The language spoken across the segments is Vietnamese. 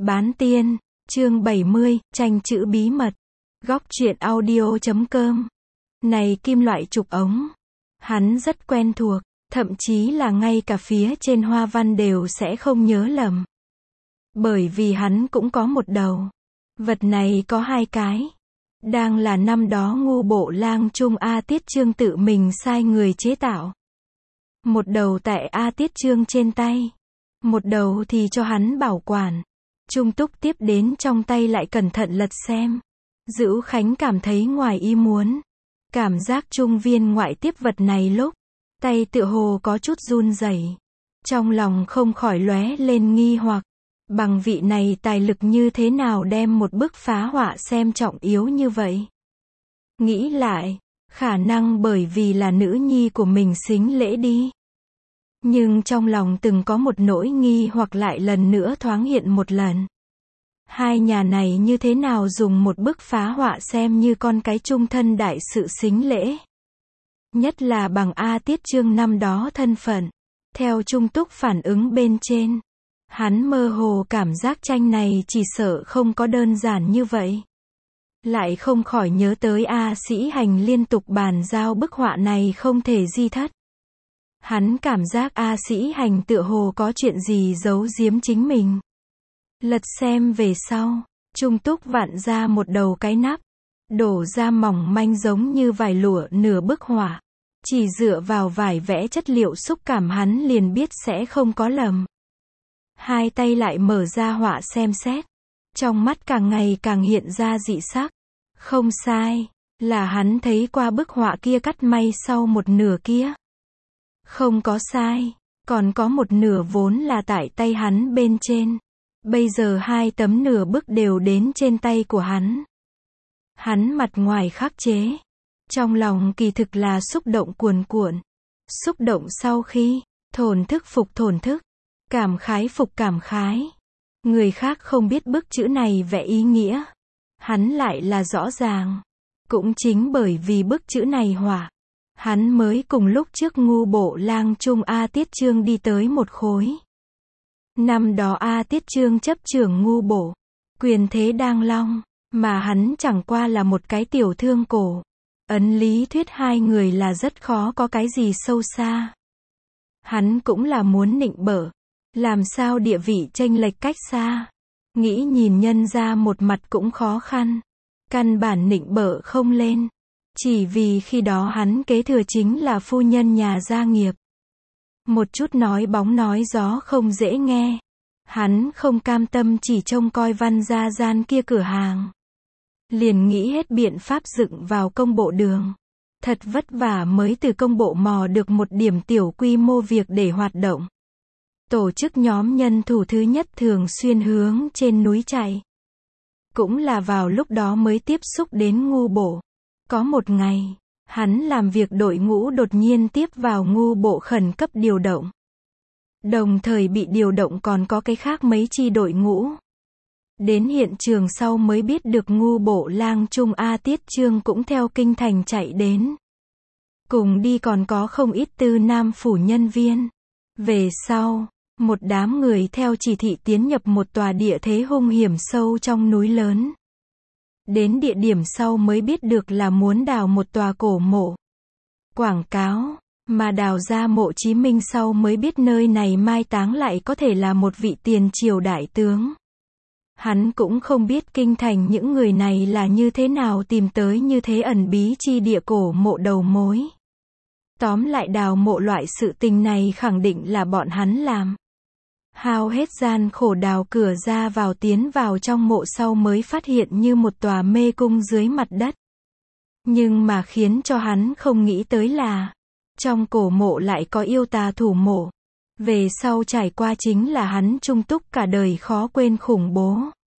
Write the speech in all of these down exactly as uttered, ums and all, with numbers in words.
Bán tiên, chương bảy mươi, tranh chữ bí mật. Góc truyện audio chấm com. Này kim loại trục ống. Hắn rất quen thuộc, thậm chí là ngay cả phía trên hoa văn đều sẽ không nhớ lầm. Bởi vì hắn cũng có một đầu. Vật này có hai cái. Đang là năm đó ngu bộ lang trung A Tiết Chương tự mình sai người chế tạo. Một đầu tại A Tiết Chương trên tay. Một đầu thì cho hắn bảo quản. Trung Túc tiếp đến trong tay lại cẩn thận lật xem. Dữu Khánh cảm thấy ngoài ý muốn. Cảm giác Trung Viên ngoại tiếp vật này lúc, tay tựa hồ có chút run rẩy. Trong lòng không khỏi lóe lên nghi hoặc. Bằng vị này tài lực như thế nào đem một bức phá họa xem trọng yếu như vậy? Nghĩ lại, khả năng bởi vì là nữ nhi của mình xính lễ đi. Nhưng trong lòng từng có một nỗi nghi hoặc lại lần nữa thoáng hiện một lần. Hai nhà này như thế nào dùng một bức phá họa xem như con cái chung thân đại sự xính lễ? Nhất là bằng A Tiết Chương năm đó thân phận. Theo Trung Túc phản ứng bên trên, hắn mơ hồ cảm giác tranh này chỉ sợ không có đơn giản như vậy. Lại không khỏi nhớ tới A Sĩ Hành liên tục bàn giao bức họa này không thể di thất. Hắn cảm giác A Sĩ Hành tựa hồ có chuyện gì giấu giếm chính mình. Lật xem về sau, Trung Túc vặn ra một đầu cái nắp, đổ ra mỏng manh giống như vải lụa nửa bức họa. Chỉ dựa vào vải vẽ chất liệu xúc cảm hắn liền biết sẽ không có lầm. Hai tay lại mở ra họa xem xét. Trong mắt càng ngày càng hiện ra dị sắc. Không sai, là hắn thấy qua bức họa kia cắt may sau một nửa kia. Không có sai, còn có một nửa vốn là tại tay hắn bên trên. Bây giờ hai tấm nửa bức đều đến trên tay của hắn. Hắn mặt ngoài khắc chế. Trong lòng kỳ thực là xúc động cuồn cuộn. Xúc động sau khi, thổn thức phục thổn thức. Cảm khái phục cảm khái. Người khác không biết bức chữ này vẽ ý nghĩa. Hắn lại là rõ ràng. Cũng chính bởi vì bức chữ này họa, hắn mới cùng lúc trước ngu bộ lang trung A Tiết Chương đi tới một khối. Năm đó A Tiết Chương chấp trưởng ngu bộ, quyền thế đang long, mà hắn chẳng qua là một cái tiểu thương cổ. Ấn lý thuyết hai người là rất khó có cái gì sâu xa. Hắn cũng là muốn nịnh bợ. Làm sao địa vị chênh lệch cách xa. Nghĩ nhìn nhân ra một mặt cũng khó khăn. Căn bản nịnh bợ không lên. Chỉ vì khi đó hắn kế thừa chính là phu nhân nhà gia nghiệp. Một chút nói bóng nói gió không dễ nghe. Hắn không cam tâm chỉ trông coi Văn Gia Gian kia cửa hàng. Liền nghĩ hết biện pháp dựng vào công bộ đường. Thật vất vả mới từ công bộ mò được một điểm tiểu quy mô việc để hoạt động. Tổ chức nhóm nhân thủ thứ nhất thường xuyên hướng trên núi chạy. Cũng là vào lúc đó mới tiếp xúc đến ngu bộ. Có một ngày, hắn làm việc đội ngũ đột nhiên tiếp vào ngu bộ khẩn cấp điều động. Đồng thời bị điều động còn có cái khác mấy chi đội ngũ. Đến hiện trường sau mới biết được ngu bộ lang trung A Tiết Chương cũng theo kinh thành chạy đến. Cùng đi còn có không ít tư nam phủ nhân viên. Về sau, một đám người theo chỉ thị tiến nhập một tòa địa thế hung hiểm sâu trong núi lớn. Đến địa điểm sau mới biết được là muốn đào một tòa cổ mộ. Quảng cáo, mà đào ra mộ Chí Minh sau mới biết nơi này mai táng lại có thể là một vị tiền triều đại tướng. Hắn cũng không biết kinh thành những người này là như thế nào tìm tới như thế ẩn bí chi địa cổ mộ đầu mối. Tóm lại đào mộ loại sự tình này khẳng định là bọn hắn làm. Hao hết gian khổ đào cửa ra vào tiến vào trong mộ sau mới phát hiện như một tòa mê cung dưới mặt đất. Nhưng mà khiến cho hắn không nghĩ tới là, trong cổ mộ lại có yêu tà thủ mộ. Về sau trải qua chính là hắn Trung Túc cả đời khó quên khủng bố.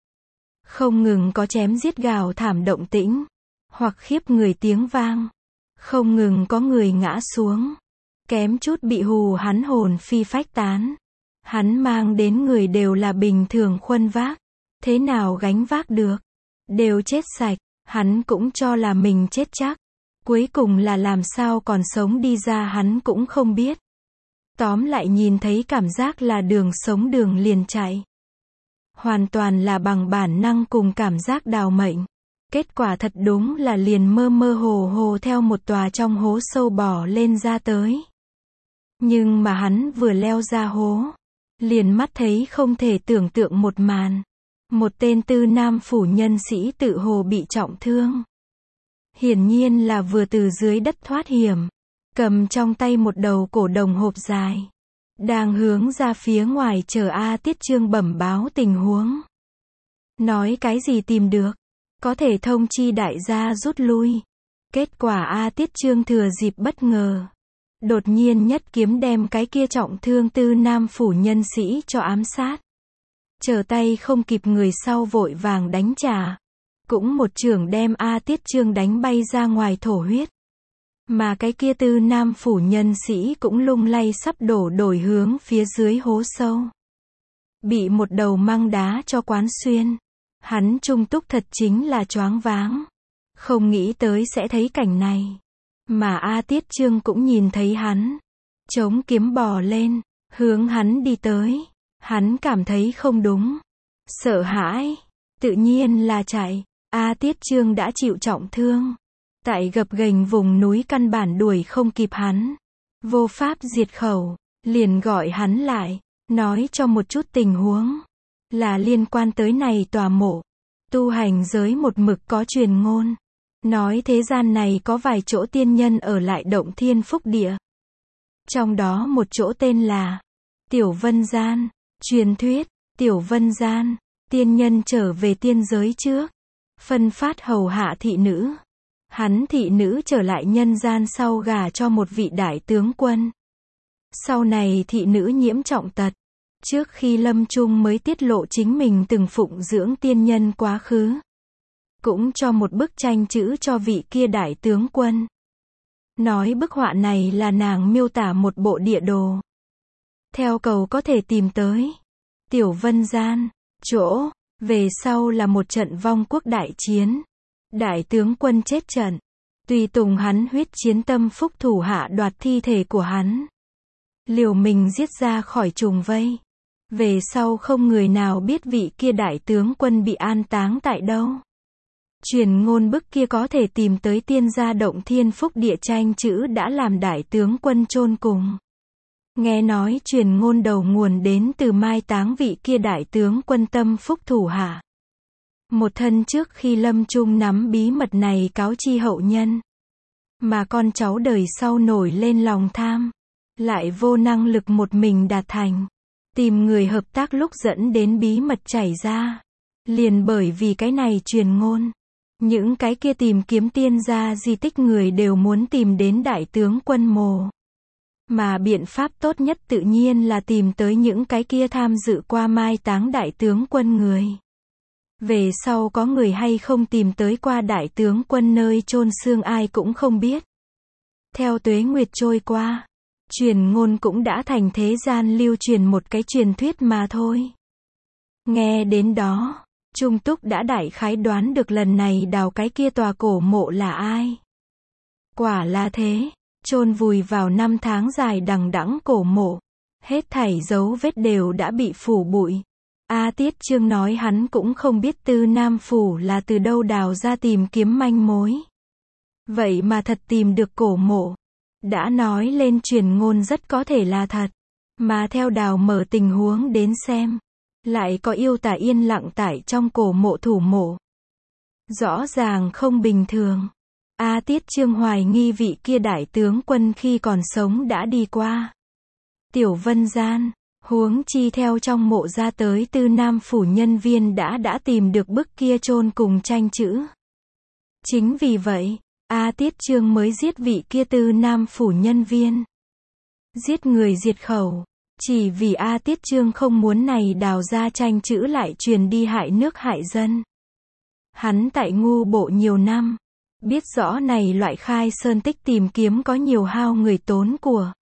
Không ngừng có chém giết gào thảm động tĩnh, hoặc khiếp người tiếng vang. Không ngừng có người ngã xuống, kém chút bị hù hắn hồn phi phách tán. Hắn mang đến người đều là bình thường khuân vác. Thế nào gánh vác được? Đều chết sạch, hắn cũng cho là mình chết chắc. Cuối cùng là làm sao còn sống đi ra hắn cũng không biết. Tóm lại nhìn thấy cảm giác là đường sống đường liền chạy. Hoàn toàn là bằng bản năng cùng cảm giác đào mệnh. Kết quả thật đúng là liền mơ mơ hồ hồ theo một tòa trong hố sâu bò lên ra tới. Nhưng mà hắn vừa leo ra hố, liền mắt thấy không thể tưởng tượng một màn. Một tên tư nam phủ nhân sĩ tự hồ bị trọng thương. Hiển nhiên là vừa từ dưới đất thoát hiểm, cầm trong tay một đầu cổ đồng hộp dài, đang hướng ra phía ngoài chờ A Tiết Trương bẩm báo tình huống. Nói cái gì tìm được, có thể thông chi đại gia rút lui. Kết quả A Tiết Trương thừa dịp bất ngờ, đột nhiên nhất kiếm đem cái kia trọng thương tư nam phủ nhân sĩ cho ám sát. Trở tay không kịp người sau vội vàng đánh trả. Cũng một chưởng đem A Tiết Trương đánh bay ra ngoài thổ huyết. Mà cái kia tư nam phủ nhân sĩ cũng lung lay sắp đổ đổi hướng phía dưới hố sâu. Bị một đầu măng đá cho quán xuyên. Hắn trung túc thật chính là choáng váng. Không nghĩ tới sẽ thấy cảnh này. Mà A Tiết Trương cũng nhìn thấy hắn. Chống kiếm bò lên, hướng hắn đi tới. Hắn cảm thấy không đúng. Sợ hãi. Tự nhiên là chạy. A Tiết Trương đã chịu trọng thương. Tại gập ghềnh vùng núi căn bản đuổi không kịp hắn. Vô pháp diệt khẩu. Liền gọi hắn lại. Nói cho một chút tình huống. Là liên quan tới này tòa mộ. Tu hành giới một mực có truyền ngôn. Nói thế gian này có vài chỗ tiên nhân ở lại động thiên phúc địa. Trong đó một chỗ tên là Tiểu Vân Gian. Truyền thuyết, Tiểu Vân Gian, tiên nhân trở về tiên giới trước. Phân phát hầu hạ thị nữ. Hắn thị nữ trở lại nhân gian sau gả cho một vị đại tướng quân. Sau này thị nữ nhiễm trọng tật. Trước khi lâm chung mới tiết lộ chính mình từng phụng dưỡng tiên nhân quá khứ. Cũng cho một bức tranh chữ cho vị kia đại tướng quân. Nói bức họa này là nàng miêu tả một bộ địa đồ. Theo cầu có thể tìm tới Tiểu Vân Gian, chỗ, về sau là một trận vong quốc đại chiến. Đại tướng quân chết trận. Tùy tùng hắn huyết chiến tâm phúc thủ hạ đoạt thi thể của hắn. Liều mình giết ra khỏi trùng vây. Về sau không người nào biết vị kia đại tướng quân bị an táng tại đâu. Truyền ngôn bức kia có thể tìm tới tiên gia động thiên phúc địa tranh chữ đã làm đại tướng quân chôn cùng. Nghe nói truyền ngôn đầu nguồn đến từ mai táng vị kia đại tướng quân tâm phúc thủ hạ. Một thân trước khi lâm chung nắm bí mật này cáo chi hậu nhân. Mà con cháu đời sau nổi lên lòng tham. Lại vô năng lực một mình đạt thành. Tìm người hợp tác lúc dẫn đến bí mật chảy ra. Liền bởi vì cái này truyền ngôn. Những cái kia tìm kiếm tiên gia di tích người đều muốn tìm đến đại tướng quân mồ. Mà biện pháp tốt nhất tự nhiên là tìm tới những cái kia tham dự qua mai táng đại tướng quân người. Về sau có người hay không tìm tới qua đại tướng quân nơi chôn xương ai cũng không biết. Theo tuế nguyệt trôi qua, truyền ngôn cũng đã thành thế gian lưu truyền một cái truyền thuyết mà thôi. Nghe đến đó, Trung Túc đã đại khái đoán được lần này đào cái kia tòa cổ mộ là ai. Quả là thế, chôn vùi vào năm tháng dài đằng đẵng cổ mộ, hết thảy dấu vết đều đã bị phủ bụi. A Tiết Trương nói hắn cũng không biết Tư Nam Phủ là từ đâu đào ra tìm kiếm manh mối. Vậy mà thật tìm được cổ mộ. Đã nói lên truyền ngôn rất có thể là thật. Mà theo đào mở tình huống đến xem. Lại có yêu tà yên lặng tại trong cổ mộ thủ mộ. Rõ ràng không bình thường. A Tiết Trương hoài nghi vị kia đại tướng quân khi còn sống đã đi qua Tiểu Vân Gian. Huống chi theo trong mộ ra tới Tư Nam Phủ nhân viên đã đã tìm được bức kia chôn cùng tranh chữ. Chính vì vậy, A Tiết Trương mới giết vị kia Tư Nam Phủ nhân viên. Giết người diệt khẩu. Chỉ vì A Tiết Trương không muốn này đào ra tranh chữ lại truyền đi hại nước hại dân. Hắn tại ngu bộ nhiều năm. Biết rõ này loại khai sơn tích tìm kiếm có nhiều hao người tốn của.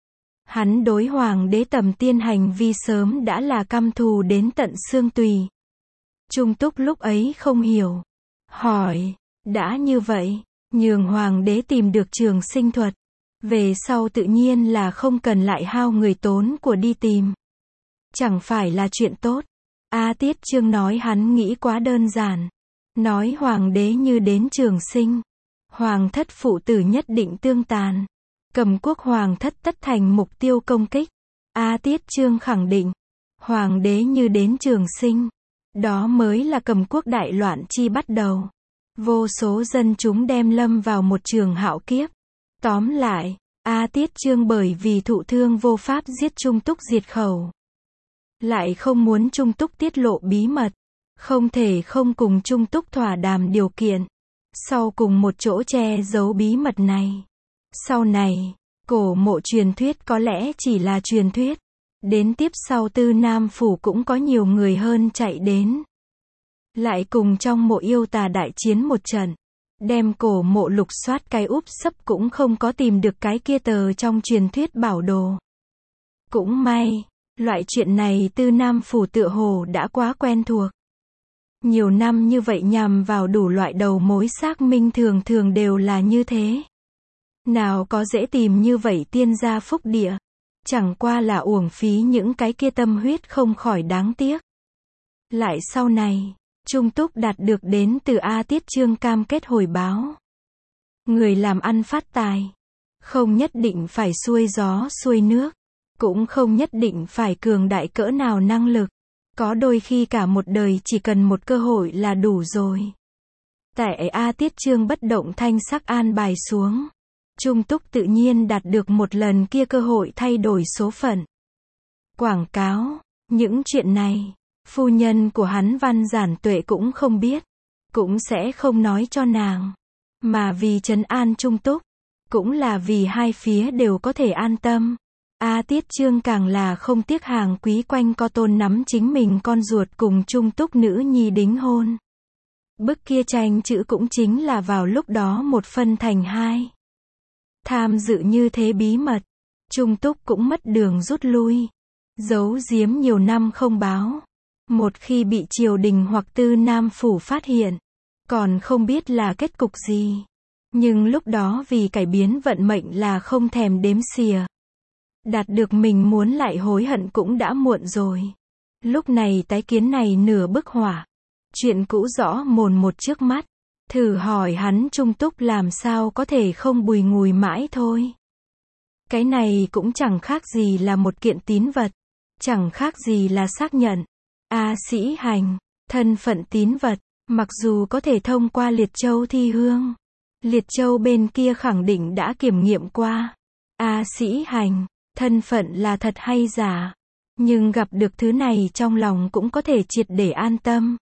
Hắn đối hoàng đế Tầm Tiên hành vi sớm đã là căm thù đến tận xương tùy. Trung Túc lúc ấy không hiểu. Hỏi, đã như vậy, nhường hoàng đế tìm được trường sinh thuật. Về sau tự nhiên là không cần lại hao người tốn của đi tìm. Chẳng phải là chuyện tốt. A Tiết Trương nói hắn nghĩ quá đơn giản. Nói hoàng đế như đến trường sinh. Hoàng thất phụ tử nhất định tương tàn. Cầm quốc hoàng thất tất thành mục tiêu công kích. A Tiết Trương khẳng định. Hoàng đế như đến trường sinh. Đó mới là cầm quốc đại loạn chi bắt đầu. Vô số dân chúng đem lâm vào một trường hạo kiếp. Tóm lại, A Tiết Trương bởi vì thụ thương vô pháp giết Trung Túc diệt khẩu. Lại không muốn Trung Túc tiết lộ bí mật. Không thể không cùng Trung Túc thỏa đàm điều kiện. Sau cùng một chỗ che giấu bí mật này. Sau này, cổ mộ truyền thuyết có lẽ chỉ là truyền thuyết. Đến tiếp sau Tư Nam Phủ cũng có nhiều người hơn chạy đến. Lại cùng trong mộ yêu tà đại chiến một trận. Đem cổ mộ lục soát cái úp sấp cũng không có tìm được cái kia tờ trong truyền thuyết bảo đồ. Cũng may, loại chuyện này Tư Nam Phủ tựa hồ đã quá quen thuộc. Nhiều năm như vậy nhằm vào đủ loại đầu mối xác minh thường thường đều là như thế. Nào có dễ tìm như vậy tiên gia phúc địa. Chẳng qua là uổng phí những cái kia tâm huyết không khỏi đáng tiếc. Lại sau này, Trung Túc đạt được đến từ A Tiết Trương cam kết hồi báo. Người làm ăn phát tài. Không nhất định phải xuôi gió xuôi nước. Cũng không nhất định phải cường đại cỡ nào năng lực. Có đôi khi cả một đời chỉ cần một cơ hội là đủ rồi. Tại A Tiết Trương bất động thanh sắc an bài xuống. Trung Túc tự nhiên đạt được một lần kia cơ hội thay đổi số phận. Quảng cáo, những chuyện này, phu nhân của hắn Văn Giản Tuệ cũng không biết, cũng sẽ không nói cho nàng. Mà vì trấn an Trung Túc, cũng là vì hai phía đều có thể an tâm. A Tiết Trương càng là không tiếc hàng quý quanh co tôn nắm chính mình con ruột cùng Trung Túc nữ nhi đính hôn. Bức kia tranh chữ cũng chính là vào lúc đó một phân thành hai. Tham dự như thế bí mật, Trung Túc cũng mất đường rút lui. Giấu giếm nhiều năm không báo. Một khi bị triều đình hoặc Tư Nam Phủ phát hiện, còn không biết là kết cục gì. Nhưng lúc đó vì cải biến vận mệnh là không thèm đếm xỉa. Đạt được mình muốn lại hối hận cũng đã muộn rồi. Lúc này tái kiến này nửa bức họa. Chuyện cũ rõ mồn một trước mắt. Thử hỏi hắn Trung Túc làm sao có thể không bùi ngùi mãi thôi. Cái này cũng chẳng khác gì là một kiện tín vật. Chẳng khác gì là xác nhận. A Sĩ Hành, thân phận tín vật, mặc dù có thể thông qua Liệt Châu thi hương. Liệt Châu bên kia khẳng định đã kiểm nghiệm qua. A Sĩ Hành, thân phận là thật hay giả. Nhưng gặp được thứ này trong lòng cũng có thể triệt để an tâm.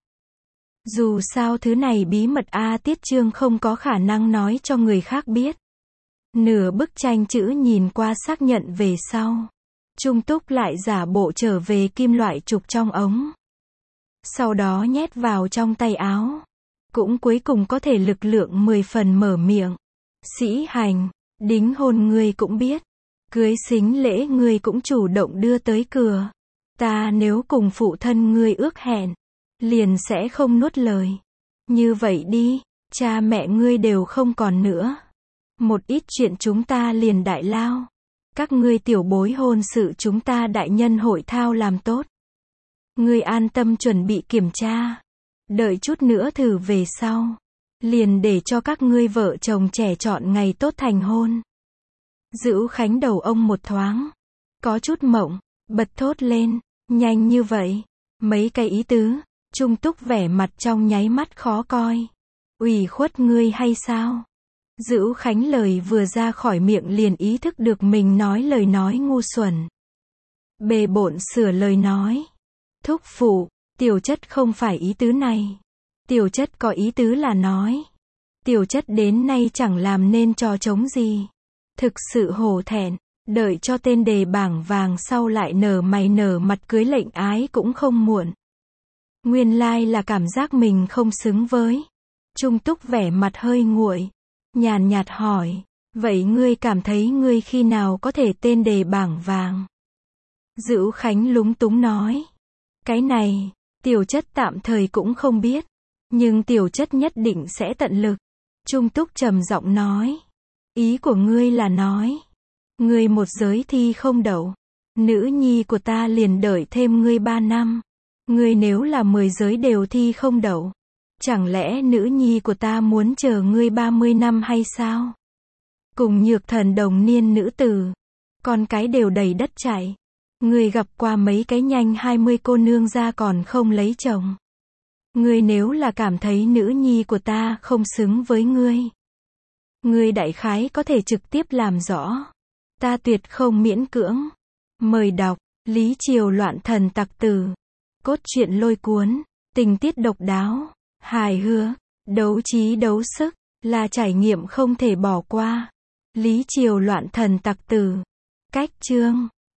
Dù sao thứ này bí mật A Tiết Trương không có khả năng nói cho người khác biết. Nửa bức tranh chữ nhìn qua xác nhận về sau. Trung Túc lại giả bộ trở về kim loại trục trong ống. Sau đó nhét vào trong tay áo. Cũng cuối cùng có thể lực lượng mười phần mở miệng. Sĩ Hành, đính hôn ngươi cũng biết. Cưới sính lễ ngươi cũng chủ động đưa tới cửa. Ta nếu cùng phụ thân ngươi ước hẹn, liền sẽ không nuốt lời. Như vậy đi, cha mẹ ngươi đều không còn nữa. Một ít chuyện chúng ta liền đại lao. Các ngươi tiểu bối hôn sự chúng ta đại nhân hội thao làm tốt. Ngươi an tâm chuẩn bị kiểm tra. Đợi chút nữa thử về sau. Liền để cho các ngươi vợ chồng trẻ chọn ngày tốt thành hôn. Dữu Khánh đầu ông một thoáng. Có chút mộng, bật thốt lên. Nhanh như vậy. Mấy cái ý tứ. Trung Túc vẻ mặt trong nháy mắt khó coi. Ủy khuất ngươi hay sao? Dữu Khánh lời vừa ra khỏi miệng liền ý thức được mình nói lời nói ngu xuẩn. Bề bộn sửa lời nói. Thúc phụ, tiểu chất không phải ý tứ này. Tiểu chất có ý tứ là nói. Tiểu chất đến nay chẳng làm nên trò trống gì. Thực sự hổ thẹn, đợi cho tên đề bảng vàng sau lại nở mày nở mặt cưới lệnh ái cũng không muộn. Nguyên lai là cảm giác mình không xứng với. Trung Túc vẻ mặt hơi nguội. Nhàn nhạt hỏi. Vậy ngươi cảm thấy ngươi khi nào có thể tên đề bảng vàng? Dữu Khánh lúng túng nói. Cái này, tiểu chất tạm thời cũng không biết. Nhưng tiểu chất nhất định sẽ tận lực. Trung Túc trầm giọng nói. Ý của ngươi là nói. Ngươi một giới thi không đậu. Nữ nhi của ta liền đợi thêm ngươi ba năm. Ngươi nếu là mười giới đều thi không đậu, chẳng lẽ nữ nhi của ta muốn chờ ngươi ba mươi năm hay sao? Cùng Nhược Thần đồng niên nữ tử, con cái đều đầy đất chạy. Ngươi gặp qua mấy cái nhanh hai mươi cô nương ra còn không lấy chồng. Ngươi nếu là cảm thấy nữ nhi của ta không xứng với ngươi, ngươi đại khái có thể trực tiếp làm rõ. Ta tuyệt không miễn cưỡng. Mời đọc, Lý Triều loạn thần tặc tử. Cốt truyện lôi cuốn, tình tiết độc đáo, hài hước, đấu trí đấu sức, là trải nghiệm không thể bỏ qua. Lý Triều loạn thần tặc tử. Cách chương